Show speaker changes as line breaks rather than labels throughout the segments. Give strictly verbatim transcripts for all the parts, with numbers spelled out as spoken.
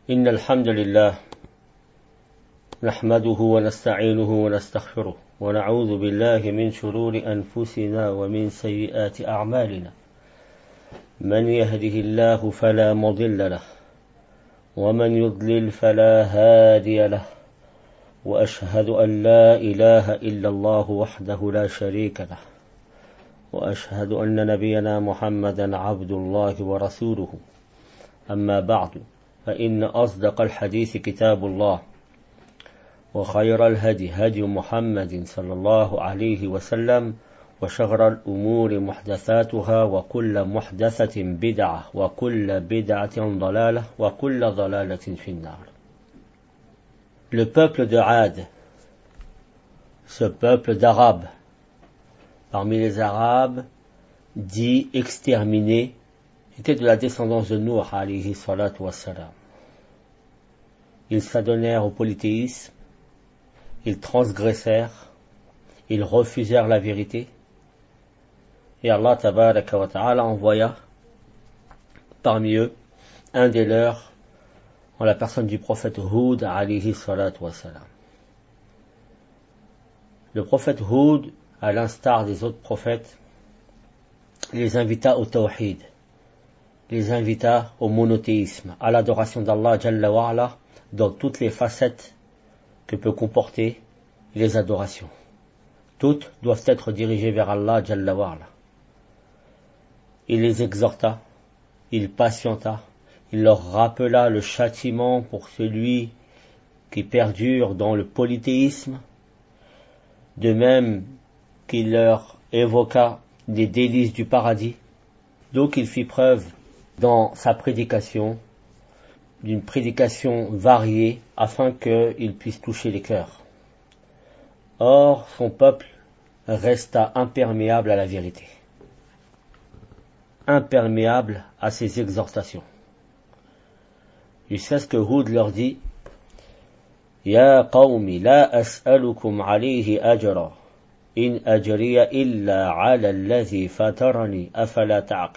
إن الحمد لله نحمده ونستعينه ونستغفره ونعوذ بالله من شرور أنفسنا ومن سيئات أعمالنا من يهده الله فلا مضل له ومن يضلل فلا هادي له وأشهد أن لا إله إلا الله وحده لا شريك له وأشهد أن نبينا محمدا عبد الله ورسوله أما بعد فإن أصدق الحديث كتاب الله وخير الهدي هدي محمد صلى الله عليه وسلم وشر الأمور محدثاتها وكل محدثة بدعة وكل بدعة ضلالة وكل ضلالة في النار. Le peuple de Ad, ce peuple d'Arabes, parmi les Arabes, dit exterminés, était de la descendance de Nuh alayhi salatu wassalam. Ils s'adonnèrent au polythéisme, ils transgressèrent, ils refusèrent la vérité, et Allah tabaraka wa ta'ala envoya parmi eux un des leurs en la personne du prophète Hud alayhi salatu wassalam. Le prophète Hud, à l'instar des autres prophètes, les invita au tawhid, les invita au monothéisme, à l'adoration d'Allah Jalla wa Ala dans toutes les facettes que peut comporter les adorations. Toutes doivent être dirigées vers Allah Jalla wa Ala. Il les exhorta, il patienta, il leur rappela le châtiment pour celui qui perdure dans le polythéisme, de même qu'il leur évoqua les délices du paradis. Donc il fit preuve dans sa prédication d'une prédication variée afin qu'il puisse toucher les cœurs. Or, son peuple resta imperméable à la vérité, imperméable à ses exhortations. Jusqu'à ce que Hud leur dit « Ya qawmi la as'alukum alayhi ajra, in ajriya illa ala alladhi fatarani afala ta'qilun »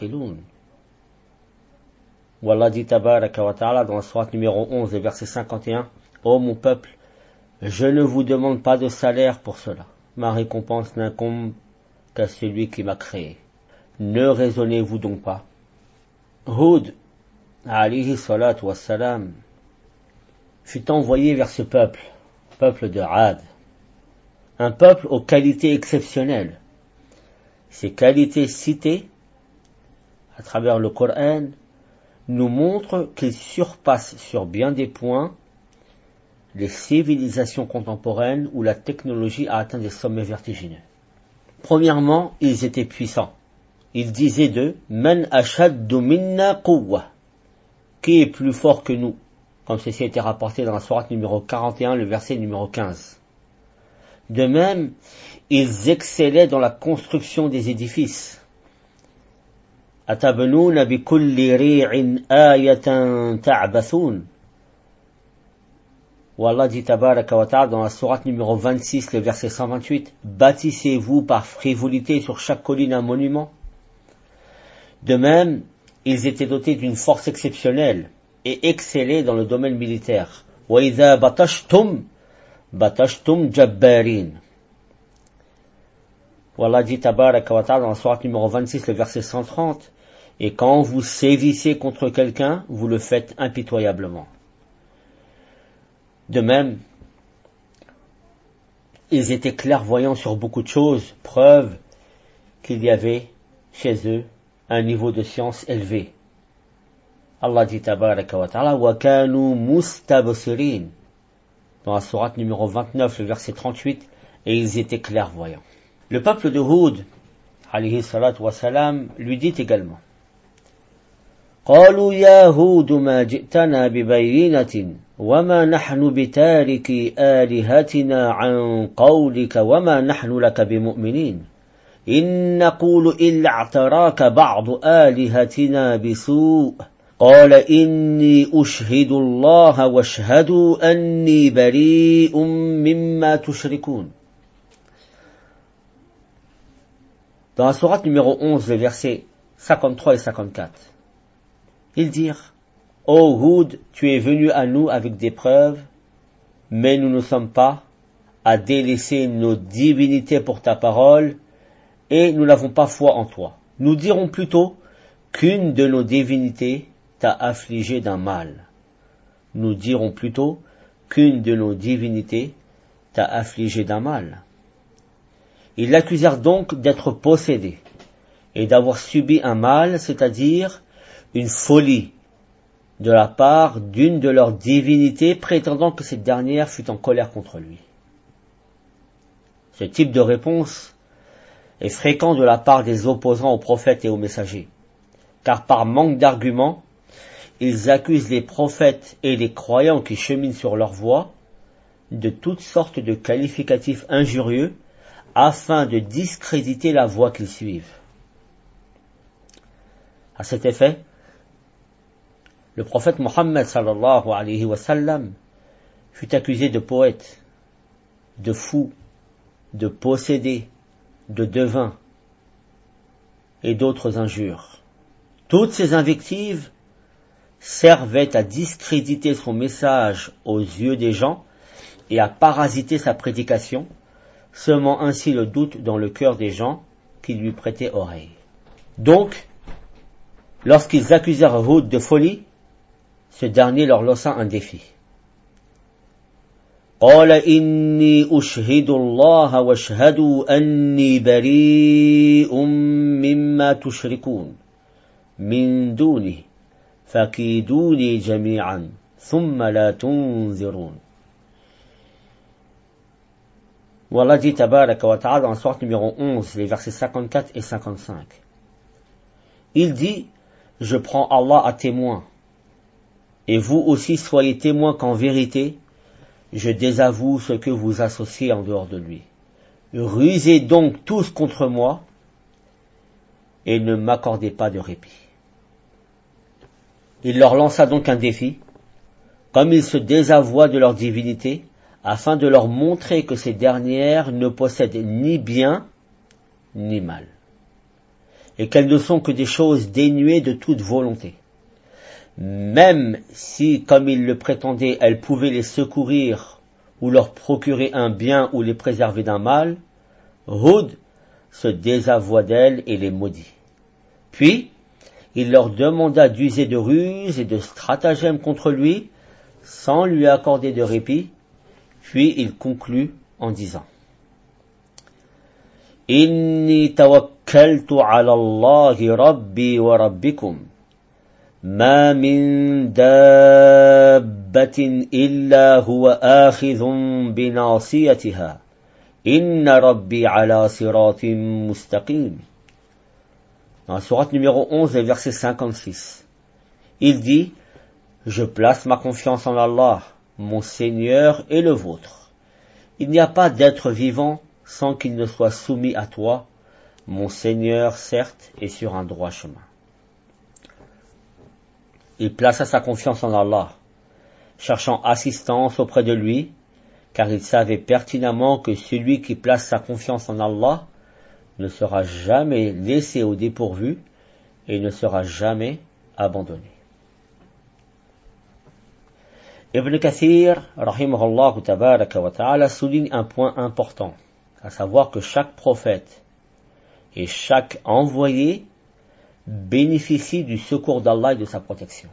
Où Allah dit tabaraka wa ta'ala dans la sourate numéro onze, verset cinquante et un, « Ô mon peuple, je ne vous demande pas de salaire pour cela. Ma récompense n'incombe qu'à celui qui m'a créé. Ne raisonnez-vous donc pas ?» Hud, alayhi salatu wassalam, fut envoyé vers ce peuple, peuple de Ad, un peuple aux qualités exceptionnelles. Ces qualités citées à travers le Coran nous montrent qu'il surpasse sur bien des points les civilisations contemporaines où la technologie a atteint des sommets vertigineux. Premièrement, ils étaient puissants. Ils disaient d'eux « Man ashaddu minna quwwa » qui est plus fort que nous, comme ceci a été rapporté dans la sourate numéro quarante et un, le verset numéro quinze. De même, ils excellaient dans la construction des édifices. أَتَبْنُونَ بِكُلِّ رِيعٍ آيَةً تَعْبَثُونَ. Où Allah dit tabaraka wa ta'ala dans la sourate numéro vingt-six, le verset cent vingt-huit, « Bâtissez-vous par frivolité sur chaque colline un monument ?» De même, ils étaient dotés d'une force exceptionnelle et excellaient dans le domaine militaire. « وَإِذَا بَطَشْتُمْ بَطَشْتُمْ جَبَّارِينَ. Où Allah dit tabaraka wa ta'ala dans la sourate numéro vingt-six, le verset cent trente, « Et quand vous sévissez contre quelqu'un, vous le faites impitoyablement. » De même, ils étaient clairvoyants sur beaucoup de choses, preuve qu'il y avait chez eux un niveau de science élevé. Allah dit tabaraka wa ta'ala « Wa kanu mustabsirin » dans la sourate numéro vingt-neuf, le verset trente-huit, et ils étaient clairvoyants. Le peuple de Hud, alayhi salatu wassalam, lui dit également قالوا يا هود ما جئتنا ببينة وما نحن بتاركي آلهتنا عن قولك وما نحن لك بمؤمنين إن نقول إلا اعتراك بعض آلهتنا بسوء قال إني أشهد الله واشهدوا أني بريء مما تشركون. Dans la sourate numéro onze, les versets cinquante-trois et cinquante-quatre, ils dirent ô Hud, tu es venu à nous avec des preuves, mais nous ne sommes pas à délaisser nos divinités pour ta parole, et nous n'avons pas foi en toi. Nous dirons plutôt qu'une de nos divinités t'a affligé d'un mal. Nous dirons plutôt qu'une de nos divinités t'a affligé d'un mal. Ils l'accusèrent donc d'être possédé et d'avoir subi un mal, c'est-à-dire une folie, de la part d'une de leurs divinités, prétendant que cette dernière fut en colère contre lui. Ce type de réponse est fréquent de la part des opposants aux prophètes et aux messagers, car par manque d'arguments, ils accusent les prophètes et les croyants qui cheminent sur leur voie de toutes sortes de qualificatifs injurieux afin de discréditer la voie qu'ils suivent. À cet effet, le prophète Mohammed sallallahu alayhi wa sallam fut accusé de poète, de fou, de possédé, de devin et d'autres injures. Toutes ces invectives servaient à discréditer son message aux yeux des gens et à parasiter sa prédication, semant ainsi le doute dans le cœur des gens qui lui prêtaient oreille. Donc, lorsqu'ils accusèrent Hud de folie, ce dernier leur lança un défi. قال إني أشهد الله واشهدوا أني بريء مما تشركون من دونه فكيدوني جميعا ثم لا تنظرون. Wallah dit tabaraka wa ta'ala dans la sourate numéro onze, les versets cinquante-quatre et cinquante-cinq. Il dit, je prends Allah à témoin, et vous aussi soyez témoins qu'en vérité, je désavoue ce que vous associez en dehors de lui. Rusez donc tous contre moi, et ne m'accordez pas de répit. Il leur lança donc un défi, comme ils se désavouaient de leur divinité, afin de leur montrer que ces dernières ne possèdent ni bien, ni mal, et qu'elles ne sont que des choses dénuées de toute volonté. Même si, comme ils le prétendaient, elles pouvaient les secourir ou leur procurer un bien ou les préserver d'un mal, Hud se désavoua d'elles et les maudit. Puis, il leur demanda d'user de ruses et de stratagèmes contre lui, sans lui accorder de répit, puis il conclut en disant « Inni tawakkaltu ala Allahi rabbi wa rabbikum. ما من دابة إلا هو آخذ بناصيتها إن ربي على صراط مستقيم. Dans la sourate numéro onze, verset cinquante-six, il dit, je place ma confiance en Allah, mon Seigneur et le vôtre. Il n'y a pas d'être vivant sans qu'il ne soit soumis à toi, mon Seigneur certes est sur un droit chemin. Il plaça sa confiance en Allah, cherchant assistance auprès de lui, car il savait pertinemment que celui qui place sa confiance en Allah ne sera jamais laissé au dépourvu et ne sera jamais abandonné. Ibn Kathir, rahimahullah tabaraka wa ta'ala, souligne un point important, à savoir que chaque prophète et chaque envoyé bénéficie du secours d'Allah et de sa protection.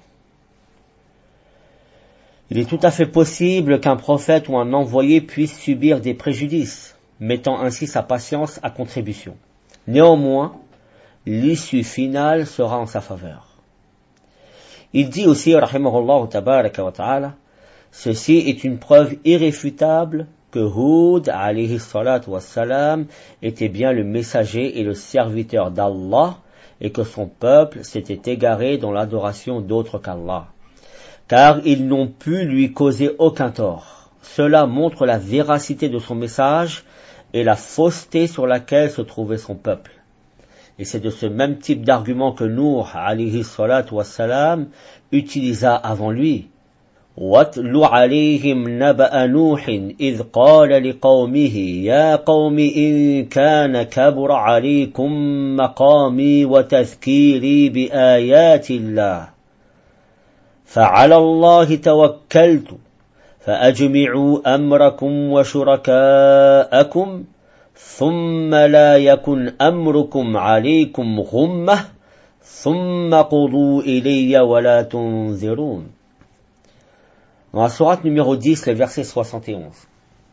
Il est tout à fait possible qu'un prophète ou un envoyé puisse subir des préjudices, mettant ainsi sa patience à contribution. Néanmoins, l'issue finale sera en sa faveur. Il dit aussi, rahimahullah tabaraka wa ta'ala, ceci est une preuve irréfutable que Hud, alayhi salatu wassalam, était bien le messager et le serviteur d'Allah, et que son peuple s'était égaré dans l'adoration d'autres qu'Allah, car ils n'ont pu lui causer aucun tort. Cela montre la véracité de son message et la fausseté sur laquelle se trouvait son peuple. Et c'est de ce même type d'argument que Nuh, alayhi salatu wassalam, utilisa avant lui. وَاتْلُ عَلَيْهِمْ نَبَأَ نُوحٍ إِذْ قَالَ لِقَوْمِهِ يَا قَوْمِ إِنْ كَانَ كَبُرَ عَلَيْكُمْ مَقَامِي وَتَذْكِيرِي بِآيَاتِ اللَّهِ فعلى الله توكلت فأجمعوا أمركم وشركاءكم ثم لا يكن أمركم عليكم غمة ثم قضوا إلي ولا تنذرون. Dans la sourate numéro dix, le verset soixante et onze.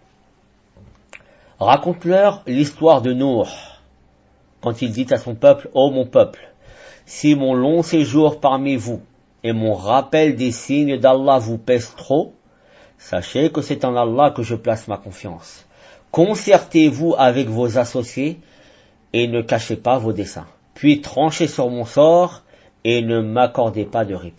Raconte-leur l'histoire de Nour, quand il dit à son peuple, « Ô mon peuple, si mon long séjour parmi vous et mon rappel des signes d'Allah vous pèse trop, sachez que c'est en Allah que je place ma confiance. Concertez-vous avec vos associés et ne cachez pas vos desseins. Puis tranchez sur mon sort et ne m'accordez pas de répit. »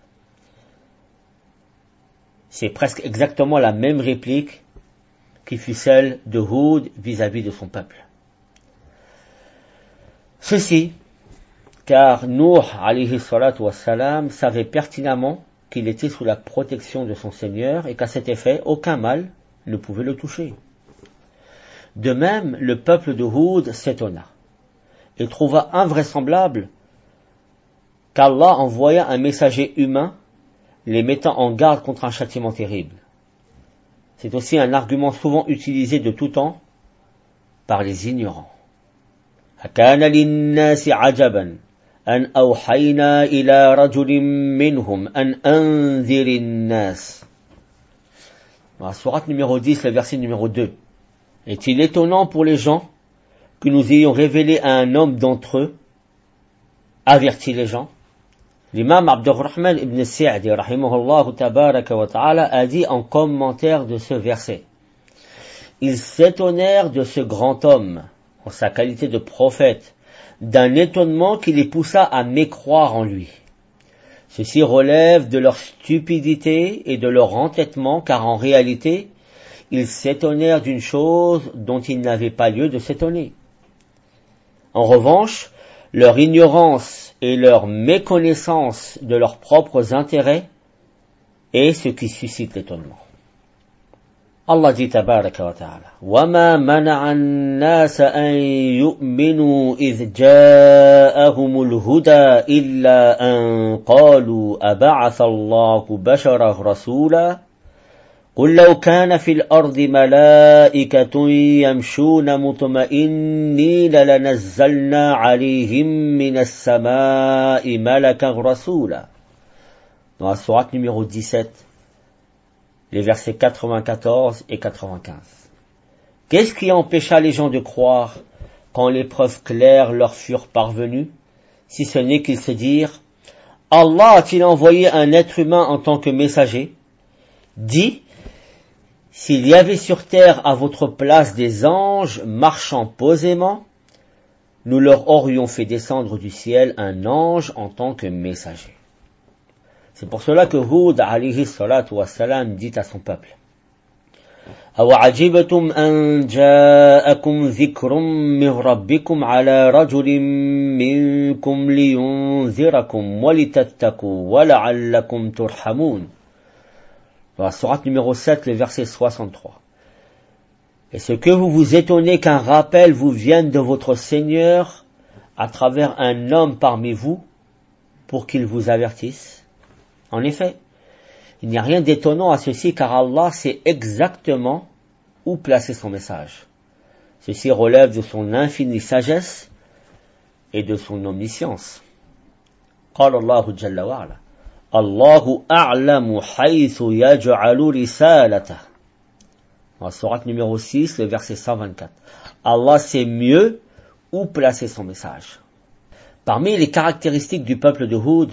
C'est presque exactement la même réplique qui fut celle de Hud vis-à-vis de son peuple. Ceci, car Nuh alayhi salatu wassalam savait pertinemment qu'il était sous la protection de son Seigneur et qu'à cet effet, aucun mal ne pouvait le toucher. De même, le peuple de Hud s'étonna et trouva invraisemblable qu'Allah envoya un messager humain les mettant en garde contre un châtiment terrible. C'est aussi un argument souvent utilisé de tout temps par les ignorants. أَكَانَ لِلنَّاسِ عَجَبًا أَنْ أَوْحَيْنَا إِلَى رَجُلٍ مِّنْهُمْ أَنْ أَنذِرِ النَّاسِ. Dans la sourate numéro dix, le verset numéro deux. Est-il étonnant pour les gens que nous ayons révélé à un homme d'entre eux, averti les gens? L'imam Abdurrahman ibn Sa'di rahimahullah tabaraka wa ta'ala a dit en commentaire de ce verset: ils s'étonnèrent de ce grand homme, en sa qualité de prophète, d'un étonnement qui les poussa à mécroire en lui. Ceci relève de leur stupidité et de leur entêtement, car en réalité, ils s'étonnèrent d'une chose dont il n'avait pas lieu de s'étonner. En revanche, leur ignorance et leur méconnaissance de leurs propres intérêts est ce qui suscite l'étonnement. Allah dit tabaraka wa ta'ala: وَمَا مَنَعَ النَّاسَ أَن يُؤْمِنُوا إِذْ جَاءَهُمُ الْهُدَى إِلَّا أَن قَالُوا أَبَعَثَ اللَّهُ بَشَرًا رَسُولًا قُل لَّوْ كَانَ فِي الْأَرْضِ مَلَائِكَةٌ يَمْشُونَ مُطْمَئِنِّينَ لَنَزَّلْنَا عَلَيْهِم مِّنَ السَّمَاءِ مَلَكًا رَسُولًا. Dans la sourate numéro dix-sept, les versets quatre-vingt-quatorze et quatre-vingt-quinze. Qu'est-ce qui empêcha les gens de croire quand les preuves claires leur furent parvenues, si ce n'est qu'ils se dirent: Allah a-t-il envoyé un être humain en tant que messager? Dis: s'il y avait sur terre à votre place des anges marchant posément, nous leur aurions fait descendre du ciel un ange en tant que messager. C'est pour cela que Hud alayhi salatu wassalam dit à son peuple: أَوَعَجِبْتُمْ أَنْ جَاءَكُمْ ذِكْرٌ مِّن رَبِّكُمْ عَلَى رَجُلٍ مِّنكُمْ لِيُنذِرَكُمْ وَلِتَتَّقُوا وَلَعَلَّكُمْ تُرْحَمُونَ. Dans la sourate numéro sept, le verset soixante-trois. Est-ce que vous vous étonnez qu'un rappel vous vienne de votre Seigneur à travers un homme parmi vous pour qu'il vous avertisse? En effet, il n'y a rien d'étonnant à ceci, car Allah sait exactement où placer son message. Ceci relève de son infinie sagesse et de son omniscience. قال الله جل وعلا: الله أعلم حيث يجعل رسالته. Dans la sourate numéro six, le verset cent vingt-quatre. Allah sait mieux où placer son message. Parmi les caractéristiques du peuple de Hud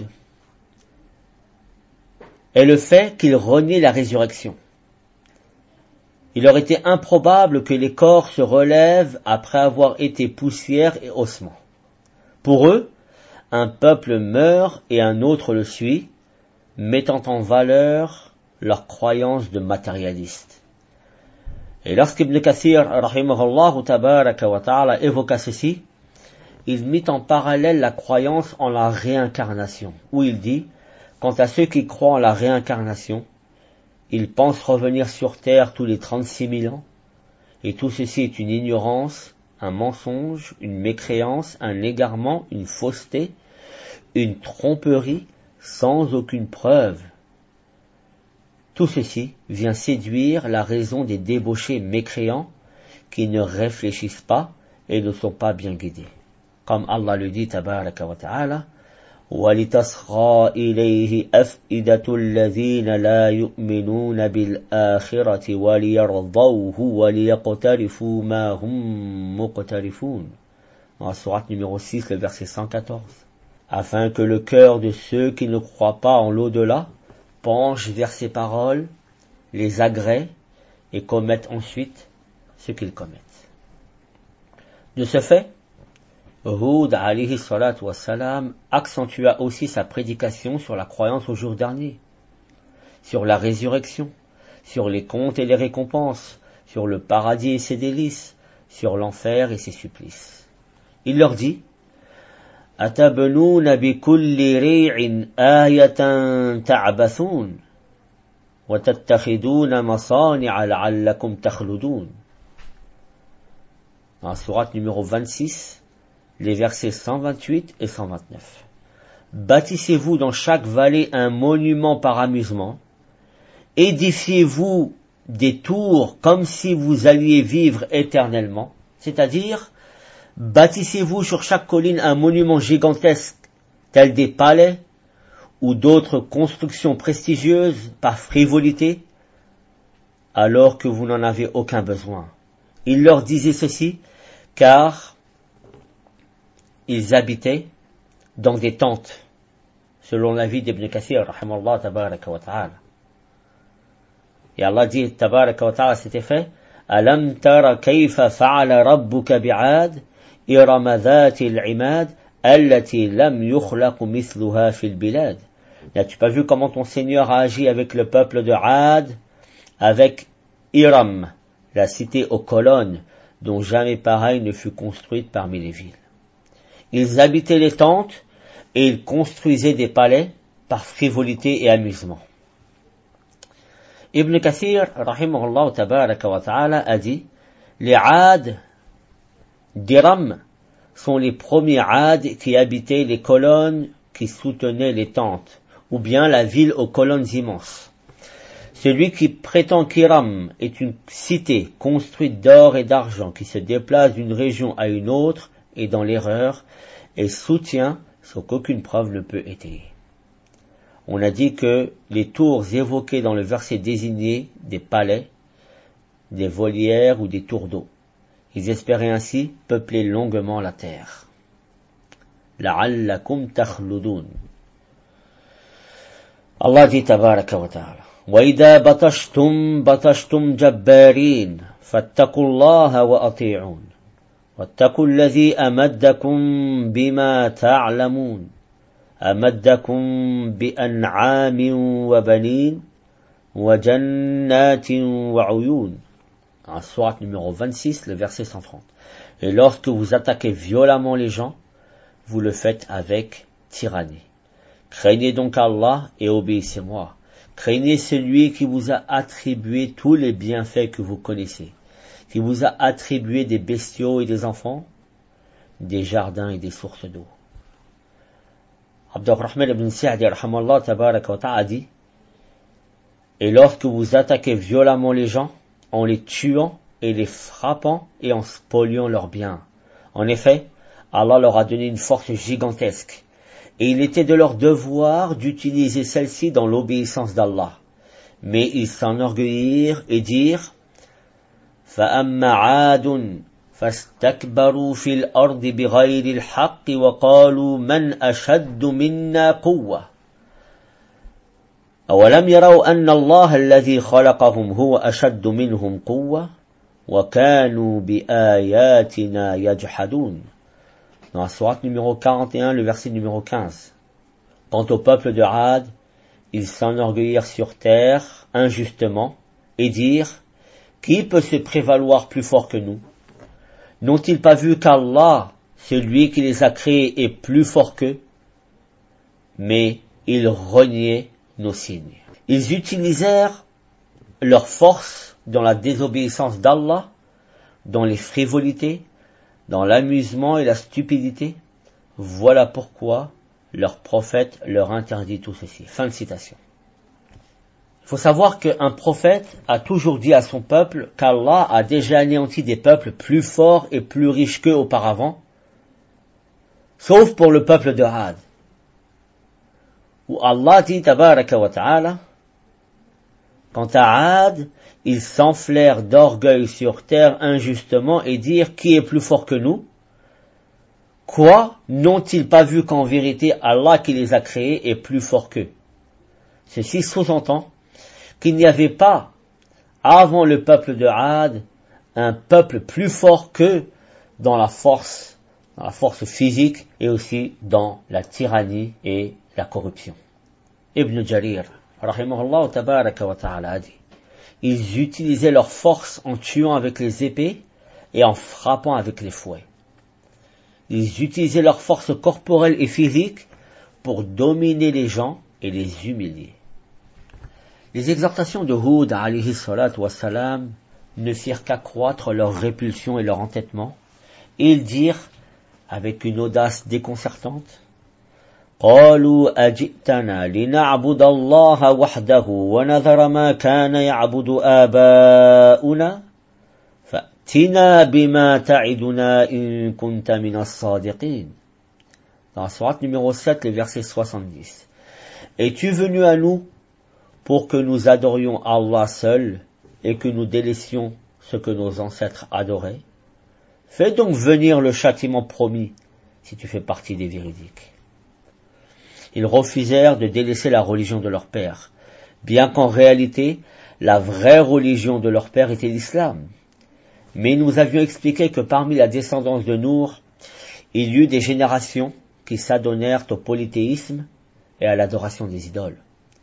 est le fait qu'il renie la résurrection. Il aurait été improbable que les corps se relèvent après avoir été poussière et ossements. Pour eux, un peuple meurt et un autre le suit, mettant en valeur leur croyance de matérialistes. Et lorsqu'Ibn Kathir, rahimahullah tabaraka wa ta'ala, évoqua ceci, il mit en parallèle la croyance en la réincarnation, où il dit: quant à ceux qui croient en la réincarnation, ils pensent revenir sur terre tous les trente-six mille ans, et tout ceci est une ignorance, un mensonge, une mécréance, un égarement, une fausseté, une tromperie, sans aucune preuve. Tout ceci vient séduire la raison des débauchés mécréants qui ne réfléchissent pas et ne sont pas bien guidés. Comme Allah le dit, tabaraka wa ta'ala, وَلِتَصْغَى إِلَيْهِ أَفْئِدَةُ الَّذِينَ لَا يُؤْمِنُونَ بِالْآخِرَةِ وَلِيَرْضَوْهُ وَلِيَقْتَرِفُوا مَا هُمْ مُقْتَرِفُونَ. Dans la sourate numéro six, le verset cent quatorze. Afin que le cœur de ceux qui ne croient pas en l'au-delà penche vers ces paroles, les agrée et commettent ensuite ce qu'ils commettent. De ce fait, Hud alayhi salatu wassalam accentua aussi sa prédication sur la croyance au jour dernier, sur la résurrection, sur les comptes et les récompenses, sur le paradis et ses délices, sur l'enfer et ses supplices. Il leur dit, أَتَبْنُونَ بِكُلِّ رِيعٍ آيَةً تَعْبَثُونَ وَتَتَّخِذُونَ مَصَانِعَ لَعَلَّكُمْ تَخْلُدُونَ. Dans la sourate numéro vingt-six, les versets cent vingt-huit et cent vingt-neuf. Bâtissez-vous dans chaque vallée un monument par amusement, édifiez-vous des tours comme si vous alliez vivre éternellement, c'est-à-dire bâtissez-vous sur chaque colline un monument gigantesque, tel des palais ou d'autres constructions prestigieuses par frivolité, alors que vous n'en avez aucun besoin. Il leur disait ceci, car ils habitaient dans des tentes, selon l'avis d'Ibn Kathir, rahimallah tabaraka wa ta'ala. Et Allah dit, tabaraka wa ta'ala, c'était fait, Alam tara kayfa fa'ala rabbuka bi'ad, irama dhati al-imad, allati lam yukhlaq mithluha fil bilad. N'as-tu pas vu comment ton Seigneur a agi avec le peuple de Ad, avec Iram, la cité aux colonnes, dont jamais pareille ne fut construite parmi les villes. Ils habitaient les tentes et ils construisaient des palais par frivolité et amusement. Ibn Kathir, rahimahullah tabaraka wa ta'ala, a dit, les Ad d'Iram sont les premiers Ad qui habitaient les colonnes qui soutenaient les tentes, ou bien la ville aux colonnes immenses. Celui qui prétend qu'Iram est une cité construite d'or et d'argent qui se déplace d'une région à une autre est dans l'erreur et soutient ce qu'aucune preuve ne peut étayer. On a dit que les tours évoquées dans le verset désignaient des palais, des volières ou des tours d'eau. Ils espéraient ainsi peupler longuement la terre. La'allakum takhludun. Allah dit tabaraka wa ta'ala. وَإِذَا بَطَشْتُمْ بَطَشْتُمْ جَبَّارِينَ فَاتَّقُوا اللَّهَ وَأَطِيعُونَ وَاتَّقُوا الَّذِي أَمَدَّكُمْ بِمَا تَعْلَمُونَ أَمَدَّكُمْ بِأَنْعَامٍ وَبَنِينَ وَجَنَّاتٍ وَعُيُونَ. En sourate numéro vingt-six, le verset cent trente. Et lorsque vous attaquez violemment les gens, vous le faites avec tyrannie. Craignez donc Allah et obéissez-moi. Craignez celui qui vous a attribué tous les bienfaits que vous connaissez, qui vous a attribué des bestiaux et des enfants, des jardins et des sources d'eau. Abdurrahman ibn Sa'di rahimallah tabaraka wa ta'ala dit, et lorsque vous attaquez violemment les gens, en les tuant et les frappant et en spoliant leurs biens. En effet, Allah leur a donné une force gigantesque. Et il était de leur devoir d'utiliser celle-ci dans l'obéissance d'Allah. Mais ils s'enorgueillirent et dirent فَأَمَّا عَادٌ فَاسْتَكْبَرُوا فِي الْأَرْضِ بِغَيْرِ الْحَقِّ وَقَالُوا مَنْ أَشَدُّ مِنَّا قُوَّةً أَوَلَمْ يَرَوْا أَنَّ اللَّهَ الَّذِي خَلَقَهُمْ هُوَ أَشَدُّ مِنْهُمْ قُوَّةً وَكَانُوا بِآيَاتِنَا يَجْحَدُونَ. Dans la sourate numéro quarante et un, le verset numéro quinze. Quant au peuple de Ad, ils s'enorgueillirent sur terre injustement et dirent, qui peut se prévaloir plus fort que nous? N'ont-ils pas vu qu'Allah, celui qui les a créés, est plus fort qu'eux? Mais ils reniaient nos signes. Ils utilisèrent leur force dans la désobéissance d'Allah, dans les frivolités, dans l'amusement et la stupidité. Voilà pourquoi leur prophète leur interdit tout ceci. Fin de citation. Il faut savoir qu'un prophète a toujours dit à son peuple qu'Allah a déjà anéanti des peuples plus forts et plus riches qu'eux auparavant, sauf pour le peuple de Had, où Allah dit, tabaraka wa ta'ala, quant à Had, ils s'enflèrent d'orgueil sur terre injustement et dirent qui est plus fort que nous? Quoi? N'ont-ils pas vu qu'en vérité Allah qui les a créés est plus fort qu'eux? Ceci sous-entend qu'il n'y avait pas, avant le peuple de Had, un peuple plus fort qu'eux dans la force, dans la force physique et aussi dans la tyrannie et la corruption. Ibn Jarir, rahimahullah tabaraka wa ta'ala, a dit, ils utilisaient leur force en tuant avec les épées et en frappant avec les fouets. Ils utilisaient leur force corporelle et physique pour dominer les gens et les humilier. Les exhortations de Hud alayhi salatu wassalam ne firent qu'accroître leur répulsion et leur entêtement, et ils dirent, avec une audace déconcertante, قالوا أجئتنا لنعبد الله وحده ونذر ما كان يعبد آباؤنا فأتنا بما تعدنا إن كنت من الصادقين. Dans la sourate numéro sept, le verset soixante-dix. Es-tu venu à nous pour que nous adorions Allah seul et que nous délaissions ce que nos ancêtres adoraient? Fais donc venir le châtiment promis si tu fais partie des véridiques. Ils refusèrent de délaisser la religion de leur père, bien qu'en réalité, la vraie religion de leur père était l'islam. Mais nous avions expliqué que parmi la descendance de Nour, il y eut des générations qui s'adonnèrent au polythéisme et à l'adoration des idoles.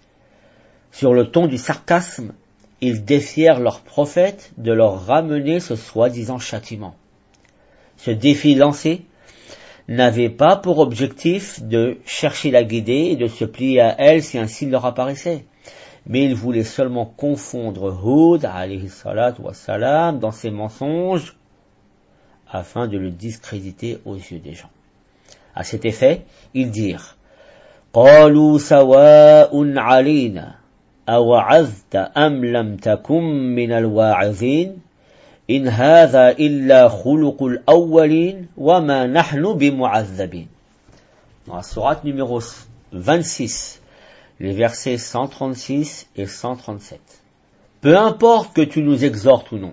Sur le ton du sarcasme, ils défièrent leurs prophètes de leur ramener ce soi-disant châtiment. Ce défi lancé n'avait pas pour objectif de chercher la guider et de se plier à elle si un signe leur apparaissait, mais ils voulaient seulement confondre Hud alayhi salatu wassalam dans ses mensonges afin de le discréditer aux yeux des gens. À cet effet, ils dirent قالوا سواء علينا أوعظت أم لم تكن من الواعظين إن هذا إلا خلق الأولين وما نحن بمعذبين. Dans la sourate numéro vingt-six, les versets cent trente-six et cent trente-sept. Peu importe que tu nous exhortes ou non,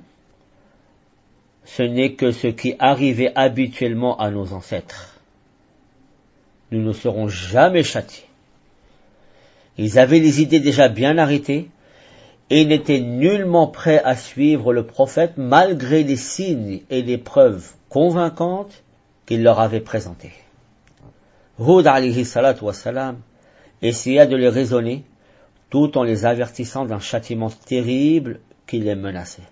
ce n'est que ce qui arrivait habituellement à nos ancêtres. Nous ne serons jamais châtiés. Ils avaient les idées déjà bien arrêtées et n'étaient nullement prêts à suivre le prophète malgré les signes et les preuves convaincantes qu'il leur avait présentées. Hud alayhi salatu wassalam essaya de les raisonner tout en les avertissant d'un châtiment terrible qui les menaçait.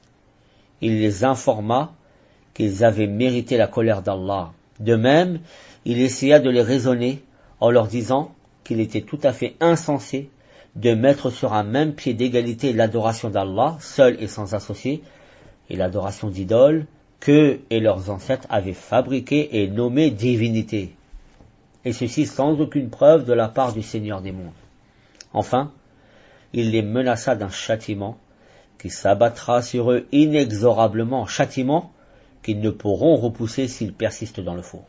Il les informa qu'ils avaient mérité la colère d'Allah. De même, il essaya de les raisonner en leur disant qu'il était tout à fait insensé de mettre sur un même pied d'égalité l'adoration d'Allah, seul et sans associé, et l'adoration d'idoles qu'eux et leurs ancêtres avaient fabriquées et nommées divinités, et ceci sans aucune preuve de la part du Seigneur des mondes. Enfin, il les menaça d'un châtiment qui s'abattra sur eux inexorablement, châtiment qu'ils ne pourront repousser s'ils persistent dans le faux.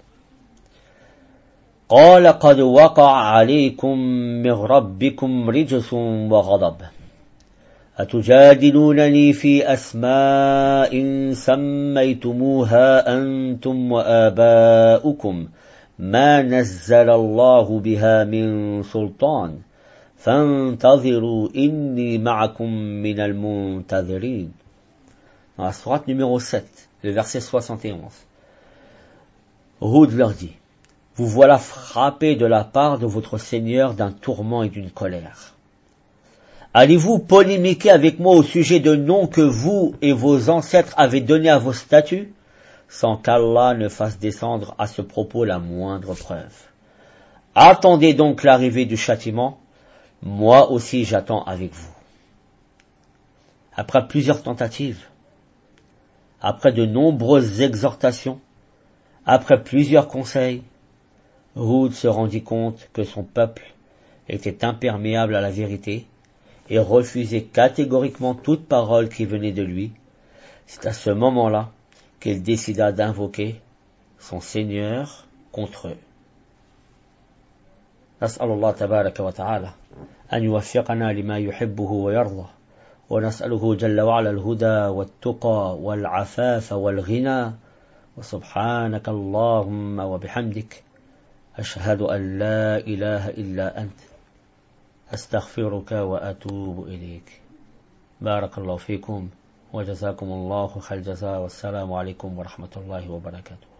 قال قد وقع عليكم من ربكم رجس وغضب أتجادلونني في أسماء سميتموها أنتم وآباؤكم ما نزل الله بها من سلطان فانتظروا إني معكم من المنتظرين. Dans la sourate numéro sept, le verset soixante et onze, Hud leur dit: vous voilà frappés de la part de votre Seigneur d'un tourment et d'une colère. Allez-vous polémiquer avec moi au sujet de noms que vous et vos ancêtres avez donnés à vos statues, sans qu'Allah ne fasse descendre à ce propos la moindre preuve? Attendez donc l'arrivée du châtiment, moi aussi j'attends avec vous. Après plusieurs tentatives, après de nombreuses exhortations, après plusieurs conseils, Hud se rendit compte que son peuple était imperméable à la vérité et refusait catégoriquement toute parole qui venait de lui. C'est à ce moment-là qu'il décida d'invoquer son Seigneur contre eux. نسأل الله تبارك وتعالى أن يوفقنا لما يحبه ويرضى ونسأله جل وعلا الهدى والتقى والعفاف والغنى وسبحانك اللهم وبحمدك أشهد أن لا إله إلا أنت أستغفرك وأتوب إليك. بارك الله فيكم وجزاكم الله خير الجزاء والسلام عليكم ورحمة الله وبركاته.